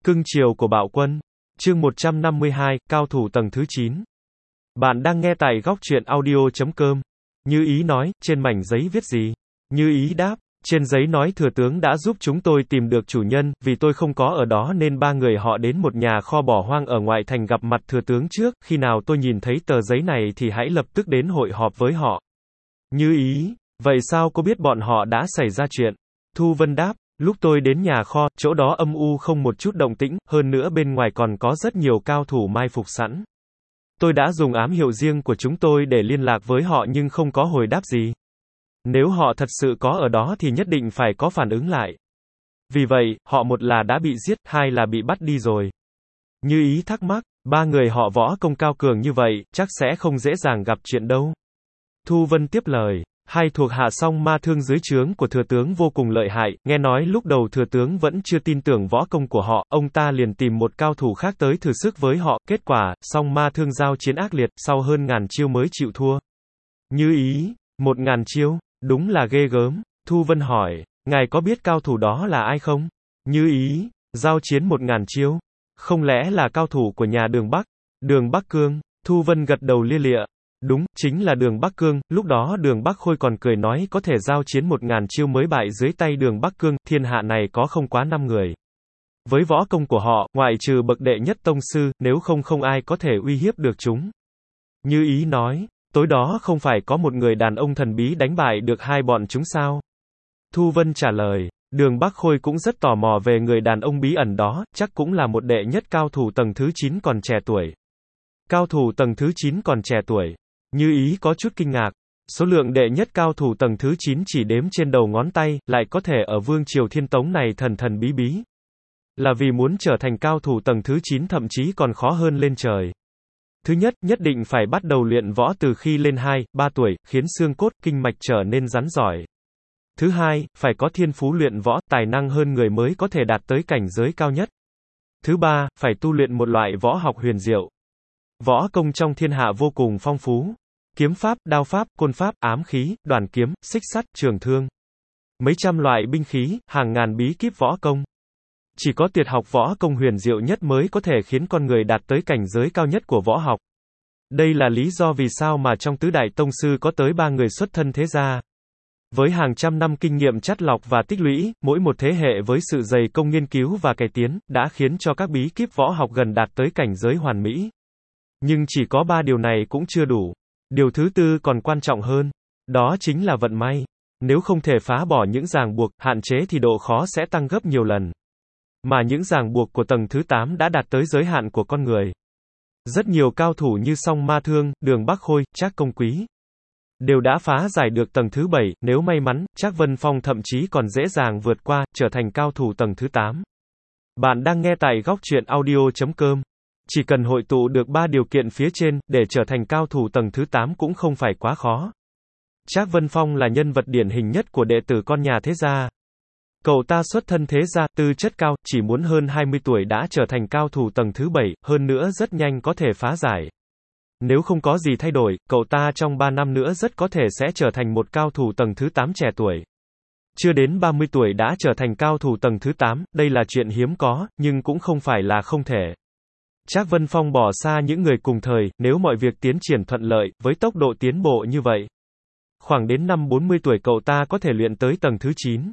Cưng chiều của Bạo Quân. Chương 152, cao thủ tầng thứ 9. Bạn đang nghe tại góc truyện audio.com. Như Ý nói, trên mảnh giấy viết gì? Như Ý đáp, trên giấy nói thừa tướng đã giúp chúng tôi tìm được chủ nhân, vì tôi không có ở đó nên ba người họ đến một nhà kho bỏ hoang ở ngoại thành gặp mặt thừa tướng trước, khi nào tôi nhìn thấy tờ giấy này thì hãy lập tức đến hội họp với họ. Như Ý, vậy sao cô biết bọn họ đã xảy ra chuyện? Thu Vân đáp, lúc tôi đến nhà kho, chỗ đó âm u không một chút động tĩnh, hơn nữa bên ngoài còn có rất nhiều cao thủ mai phục sẵn. Tôi đã dùng ám hiệu riêng của chúng tôi để liên lạc với họ nhưng không có hồi đáp gì. Nếu họ thật sự có ở đó thì nhất định phải có phản ứng lại. Vì vậy, họ một là đã bị giết, hai là bị bắt đi rồi. Như Ý thắc mắc, ba người họ võ công cao cường như vậy, chắc sẽ không dễ dàng gặp chuyện đâu. Thu Vân tiếp lời. Hai thuộc hạ Song Ma Thương dưới trướng của thừa tướng vô cùng lợi hại, nghe nói lúc đầu thừa tướng vẫn chưa tin tưởng võ công của họ, ông ta liền tìm một cao thủ khác tới thử sức với họ, kết quả, Song Ma Thương giao chiến ác liệt, sau hơn 1000 chiêu mới chịu thua. Như Ý, 1000 chiêu, đúng là ghê gớm. Thu Vân hỏi, ngài có biết cao thủ đó là ai không? Như Ý, giao chiến 1000 chiêu, không lẽ là cao thủ của nhà Đường Bắc? Đường Bắc Cương. Thu Vân gật đầu lia lịa. Đúng, chính là Đường Bắc Cương, lúc đó Đường Bắc Khôi còn cười nói có thể giao chiến 1000 chiêu mới bại dưới tay Đường Bắc Cương, thiên hạ này có không quá 5 người. Với võ công của họ, ngoại trừ bậc đệ nhất tông sư, nếu không ai có thể uy hiếp được chúng. Như Ý nói, tối đó không phải có một người đàn ông thần bí đánh bại được hai bọn chúng sao? Thu Vân trả lời, Đường Bắc Khôi cũng rất tò mò về người đàn ông bí ẩn đó, chắc cũng là một đệ nhất cao thủ tầng thứ 9 còn trẻ tuổi. Cao thủ tầng thứ 9 còn trẻ tuổi. Như Ý có chút kinh ngạc. Số lượng đệ nhất cao thủ tầng thứ 9 chỉ đếm trên đầu ngón tay, lại có thể ở Vương Triều Thiên Tống này thần thần bí bí. Là vì muốn trở thành cao thủ tầng thứ 9 thậm chí còn khó hơn lên trời. Thứ nhất, nhất định phải bắt đầu luyện võ từ khi lên 2, 3 tuổi, khiến xương cốt, kinh mạch trở nên rắn giỏi. Thứ hai, phải có thiên phú luyện võ, tài năng hơn người mới có thể đạt tới cảnh giới cao nhất. Thứ ba, phải tu luyện một loại võ học huyền diệu. Võ công trong thiên hạ vô cùng phong phú. Kiếm pháp, đao pháp, côn pháp, ám khí, đoàn kiếm, xích sắt, trường thương. Mấy trăm loại binh khí, hàng ngàn bí kíp võ công. Chỉ có tuyệt học võ công huyền diệu nhất mới có thể khiến con người đạt tới cảnh giới cao nhất của võ học. Đây là lý do vì sao mà trong tứ đại tông sư có tới 3 người xuất thân thế gia. Với hàng trăm năm kinh nghiệm chắt lọc và tích lũy, mỗi một thế hệ với sự dày công nghiên cứu và cải tiến, đã khiến cho các bí kíp võ học gần đạt tới cảnh giới hoàn mỹ. Nhưng chỉ có 3 điều này cũng chưa đủ. Điều thứ tư còn quan trọng hơn. Đó chính là vận may. Nếu không thể phá bỏ những ràng buộc, hạn chế thì độ khó sẽ tăng gấp nhiều lần. Mà những ràng buộc của tầng thứ 8 đã đạt tới giới hạn của con người. Rất nhiều cao thủ như Song Ma Thương, Đường Bắc Khôi, Trác Công Quý đều đã phá giải được tầng thứ 7, nếu may mắn, Trác Vân Phong thậm chí còn dễ dàng vượt qua, trở thành cao thủ tầng thứ 8. Bạn đang nghe tại góc truyện audio.com. Chỉ cần hội tụ được 3 điều kiện phía trên, để trở thành cao thủ tầng thứ 8 cũng không phải quá khó. Trác Vân Phong là nhân vật điển hình nhất của đệ tử con nhà thế gia. Cậu ta xuất thân thế gia, tư chất cao, chỉ muốn hơn 20 tuổi đã trở thành cao thủ tầng thứ 7, hơn nữa rất nhanh có thể phá giải. Nếu không có gì thay đổi, cậu ta trong 3 năm nữa rất có thể sẽ trở thành một cao thủ tầng thứ 8 trẻ tuổi. Chưa đến 30 tuổi đã trở thành cao thủ tầng thứ 8, đây là chuyện hiếm có, nhưng cũng không phải là không thể. Trác Vân Phong bỏ xa những người cùng thời, nếu mọi việc tiến triển thuận lợi, với tốc độ tiến bộ như vậy. Khoảng đến năm 40 tuổi cậu ta có thể luyện tới tầng thứ 9.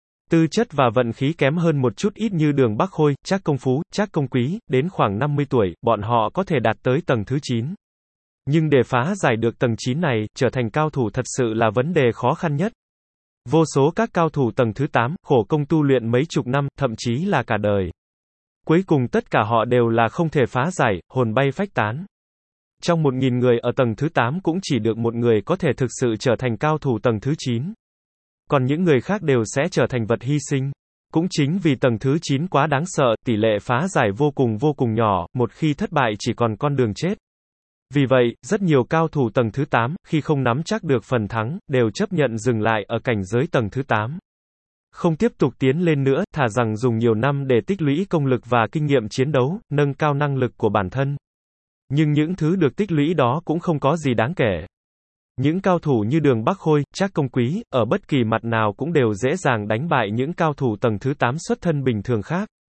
Tư chất và vận khí kém hơn một chút ít như Đường Bắc Khôi, Trác Công Phú, Trác Công Quý, đến khoảng 50 tuổi, bọn họ có thể đạt tới tầng thứ 9. Nhưng để phá giải được tầng 9 này, trở thành cao thủ thật sự là vấn đề khó khăn nhất. Vô số các cao thủ tầng thứ 8, khổ công tu luyện mấy chục năm, thậm chí là cả đời. Cuối cùng tất cả họ đều là không thể phá giải, hồn bay phách tán. Trong 1000 người ở tầng thứ 8 cũng chỉ được một người có thể thực sự trở thành cao thủ tầng thứ 9. Còn những người khác đều sẽ trở thành vật hy sinh. Cũng chính vì tầng thứ 9 quá đáng sợ, tỷ lệ phá giải vô cùng nhỏ, một khi thất bại chỉ còn con đường chết. Vì vậy, rất nhiều cao thủ tầng thứ 8, khi không nắm chắc được phần thắng, đều chấp nhận dừng lại ở cảnh giới tầng thứ 8. Không tiếp tục tiến lên nữa, thà rằng dùng nhiều năm để tích lũy công lực và kinh nghiệm chiến đấu, nâng cao năng lực của bản thân. Nhưng những thứ được tích lũy đó cũng không có gì đáng kể. Những cao thủ như Đường Bắc Khôi, Trác Công Quý, ở bất kỳ mặt nào cũng đều dễ dàng đánh bại những cao thủ tầng thứ 8 xuất thân bình thường khác.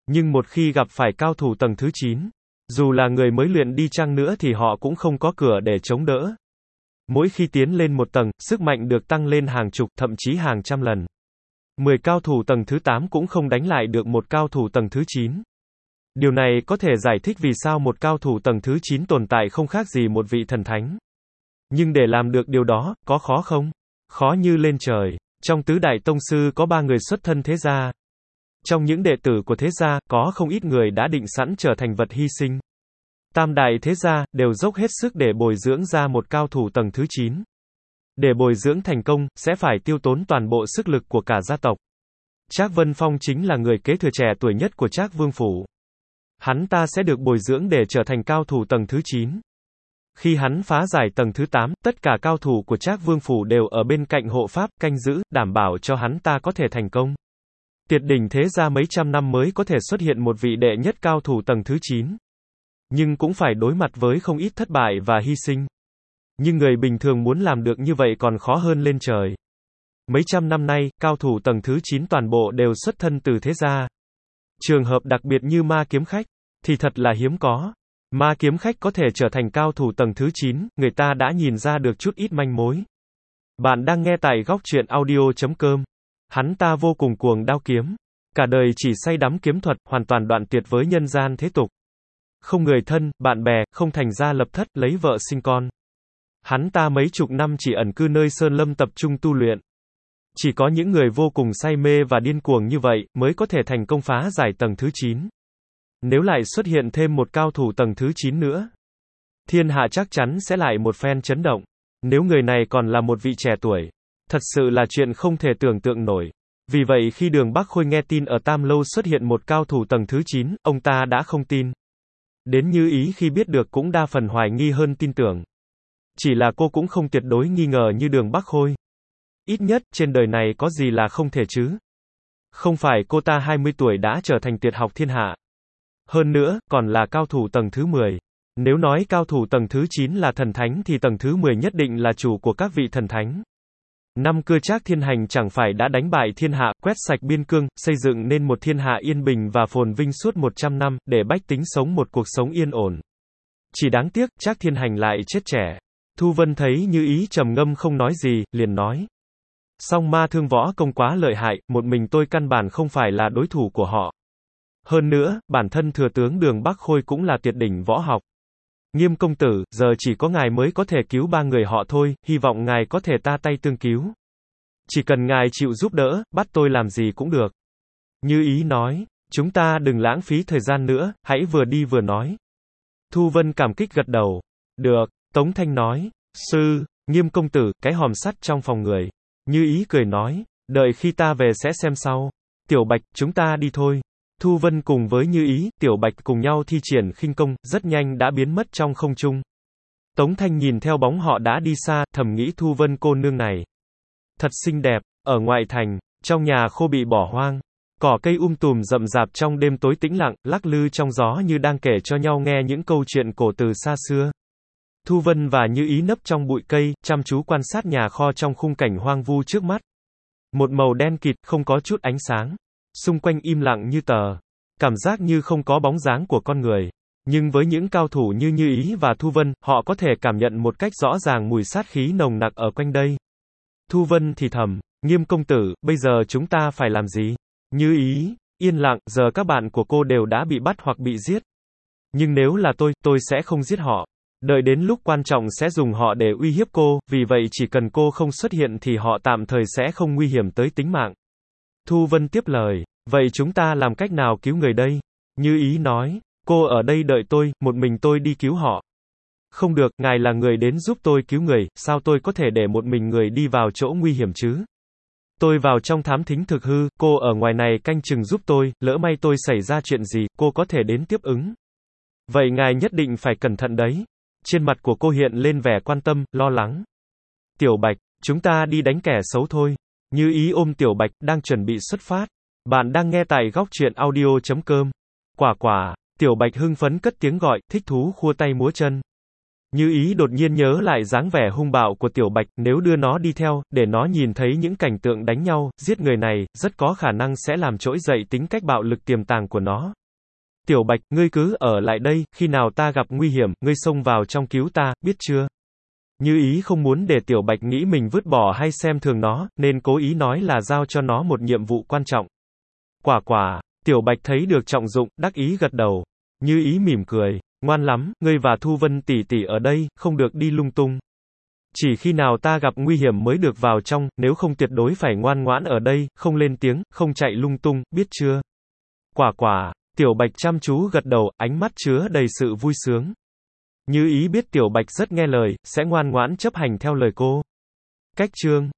Nhưng một khi gặp phải cao thủ tầng thứ 9, dù là người mới luyện đi chăng nữa thì họ cũng không có cửa để chống đỡ. Mỗi khi tiến lên một tầng, sức mạnh được tăng lên hàng chục, thậm chí hàng trăm lần. 10 cao thủ tầng thứ 8 cũng không đánh lại được một cao thủ tầng thứ 9. Điều này có thể giải thích vì sao một cao thủ tầng thứ 9 tồn tại không khác gì một vị thần thánh. Nhưng để làm được điều đó, có khó không? Khó như lên trời. Trong tứ đại tông sư có 3 người xuất thân thế gia. Trong những đệ tử của thế gia, có không ít người đã định sẵn trở thành vật hy sinh. Tam đại thế gia, đều dốc hết sức để bồi dưỡng ra một cao thủ tầng thứ 9. Để bồi dưỡng thành công, sẽ phải tiêu tốn toàn bộ sức lực của cả gia tộc. Trác Vân Phong chính là người kế thừa trẻ tuổi nhất của Trác Vương Phủ. Hắn ta sẽ được bồi dưỡng để trở thành cao thủ tầng thứ 9. Khi hắn phá giải tầng thứ 8, tất cả cao thủ của Trác Vương Phủ đều ở bên cạnh hộ pháp, canh giữ, đảm bảo cho hắn ta có thể thành công. Tuyệt đỉnh thế gia mấy trăm năm mới có thể xuất hiện một vị đệ nhất cao thủ tầng thứ 9. Nhưng cũng phải đối mặt với không ít thất bại và hy sinh. Nhưng người bình thường muốn làm được như vậy còn khó hơn lên trời. Mấy trăm năm nay, cao thủ tầng thứ 9 toàn bộ đều xuất thân từ thế gia. Trường hợp đặc biệt như Ma Kiếm Khách, thì thật là hiếm có. Ma Kiếm Khách có thể trở thành cao thủ tầng thứ 9, người ta đã nhìn ra được chút ít manh mối. Bạn đang nghe tại góc truyện audio.com. Hắn ta vô cùng cuồng đao kiếm. Cả đời chỉ say đắm kiếm thuật, hoàn toàn đoạn tuyệt với nhân gian thế tục. Không người thân, bạn bè, không thành gia lập thất, lấy vợ sinh con. Hắn ta mấy chục năm chỉ ẩn cư nơi sơn lâm tập trung tu luyện. Chỉ có những người vô cùng say mê và điên cuồng như vậy, mới có thể thành công phá giải tầng thứ 9. Nếu lại xuất hiện thêm một cao thủ tầng thứ 9 nữa, thiên hạ chắc chắn sẽ lại một phen chấn động. Nếu người này còn là một vị trẻ tuổi, thật sự là chuyện không thể tưởng tượng nổi. Vì vậy khi Đường Bắc Khôi nghe tin ở Tam Lâu xuất hiện một cao thủ tầng thứ 9, ông ta đã không tin. Đến Như Ý khi biết được cũng đa phần hoài nghi hơn tin tưởng. Chỉ là cô cũng không tuyệt đối nghi ngờ như Đường Bắc Khôi. Ít nhất, trên đời này có gì là không thể chứ? Không phải cô ta 20 tuổi đã trở thành tuyệt học thiên hạ. Hơn nữa, còn là cao thủ tầng thứ 10. Nếu nói cao thủ tầng thứ 9 là thần thánh thì tầng thứ 10 nhất định là chủ của các vị thần thánh. Năm cưa Trác Thiên Hành chẳng phải đã đánh bại thiên hạ, quét sạch biên cương, xây dựng nên một thiên hạ yên bình và phồn vinh suốt 100 năm, để bách tính sống một cuộc sống yên ổn. Chỉ đáng tiếc, Trác Thiên Hành lại chết trẻ. Thu Vân thấy Như Ý trầm ngâm không nói gì, liền nói. Song Ma Thương võ công quá lợi hại, một mình tôi căn bản không phải là đối thủ của họ. Hơn nữa, bản thân thừa tướng Đường Bắc Khôi cũng là tuyệt đỉnh võ học. Nghiêm công tử, giờ chỉ có ngài mới có thể cứu 3 người họ thôi, hy vọng ngài có thể ta tay tương cứu. Chỉ cần ngài chịu giúp đỡ, bắt tôi làm gì cũng được. Như Ý nói, chúng ta đừng lãng phí thời gian nữa, hãy vừa đi vừa nói. Thu Vân cảm kích gật đầu. Được, Tống Thanh nói, sư, Nghiêm công tử, cái hòm sắt trong phòng người. Như Ý cười nói, đợi khi ta về sẽ xem sau. Tiểu Bạch, chúng ta đi thôi. Thu Vân cùng với Như Ý, Tiểu Bạch cùng nhau thi triển khinh công, rất nhanh đã biến mất trong không trung. Tống Thanh nhìn theo bóng họ đã đi xa, thầm nghĩ Thu Vân cô nương này thật xinh đẹp. Ở ngoại thành, trong nhà khô bị bỏ hoang, cỏ cây tùm rậm rạp trong đêm tối tĩnh lặng, lắc lư trong gió như đang kể cho nhau nghe những câu chuyện cổ từ xa xưa. Thu Vân và Như Ý nấp trong bụi cây, chăm chú quan sát nhà kho trong khung cảnh hoang vu trước mắt. Một màu đen kịt, không có chút ánh sáng. Xung quanh im lặng như tờ. Cảm giác như không có bóng dáng của con người. Nhưng với những cao thủ như Như Ý và Thu Vân, họ có thể cảm nhận một cách rõ ràng mùi sát khí nồng nặc ở quanh đây. Thu Vân thì thầm, Nghiêm công tử, bây giờ chúng ta phải làm gì? Như Ý, yên lặng, giờ các bạn của cô đều đã bị bắt hoặc bị giết. Nhưng nếu là tôi sẽ không giết họ. Đợi đến lúc quan trọng sẽ dùng họ để uy hiếp cô, vì vậy chỉ cần cô không xuất hiện thì họ tạm thời sẽ không nguy hiểm tới tính mạng. Thu Vân tiếp lời, vậy chúng ta làm cách nào cứu người đây? Như Ý nói, cô ở đây đợi tôi, một mình tôi đi cứu họ. Không được, ngài là người đến giúp tôi cứu người, sao tôi có thể để một mình người đi vào chỗ nguy hiểm chứ? Tôi vào trong thám thính thực hư, cô ở ngoài này canh chừng giúp tôi, lỡ may tôi xảy ra chuyện gì, cô có thể đến tiếp ứng. Vậy ngài nhất định phải cẩn thận đấy. Trên mặt của cô hiện lên vẻ quan tâm, lo lắng. Tiểu Bạch, chúng ta đi đánh kẻ xấu thôi. Như Ý ôm Tiểu Bạch, đang chuẩn bị xuất phát. Bạn đang nghe tại góc truyện audio.com. Quả, Tiểu Bạch hưng phấn cất tiếng gọi, thích thú khua tay múa chân. Như ý đột nhiên nhớ lại dáng vẻ hung bạo của Tiểu Bạch, nếu đưa nó đi theo, để nó nhìn thấy những cảnh tượng đánh nhau, giết người này, rất có khả năng sẽ làm trỗi dậy tính cách bạo lực tiềm tàng của nó. Tiểu Bạch, ngươi cứ ở lại đây, khi nào ta gặp nguy hiểm, ngươi xông vào trong cứu ta, biết chưa? Như ý không muốn để Tiểu Bạch nghĩ mình vứt bỏ hay xem thường nó, nên cố ý nói là giao cho nó một nhiệm vụ quan trọng. Quả quả, Tiểu Bạch thấy được trọng dụng, đắc ý gật đầu. Như ý mỉm cười. Ngoan lắm, ngươi và Thu Vân tỷ tỷ ở đây, không được đi lung tung. Chỉ khi nào ta gặp nguy hiểm mới được vào trong, nếu không tuyệt đối phải ngoan ngoãn ở đây, không lên tiếng, không chạy lung tung, biết chưa? Quả quả, Tiểu Bạch chăm chú gật đầu, ánh mắt chứa đầy sự vui sướng. Như ý biết Tiểu Bạch rất nghe lời, sẽ ngoan ngoãn chấp hành theo lời cô. Cách chương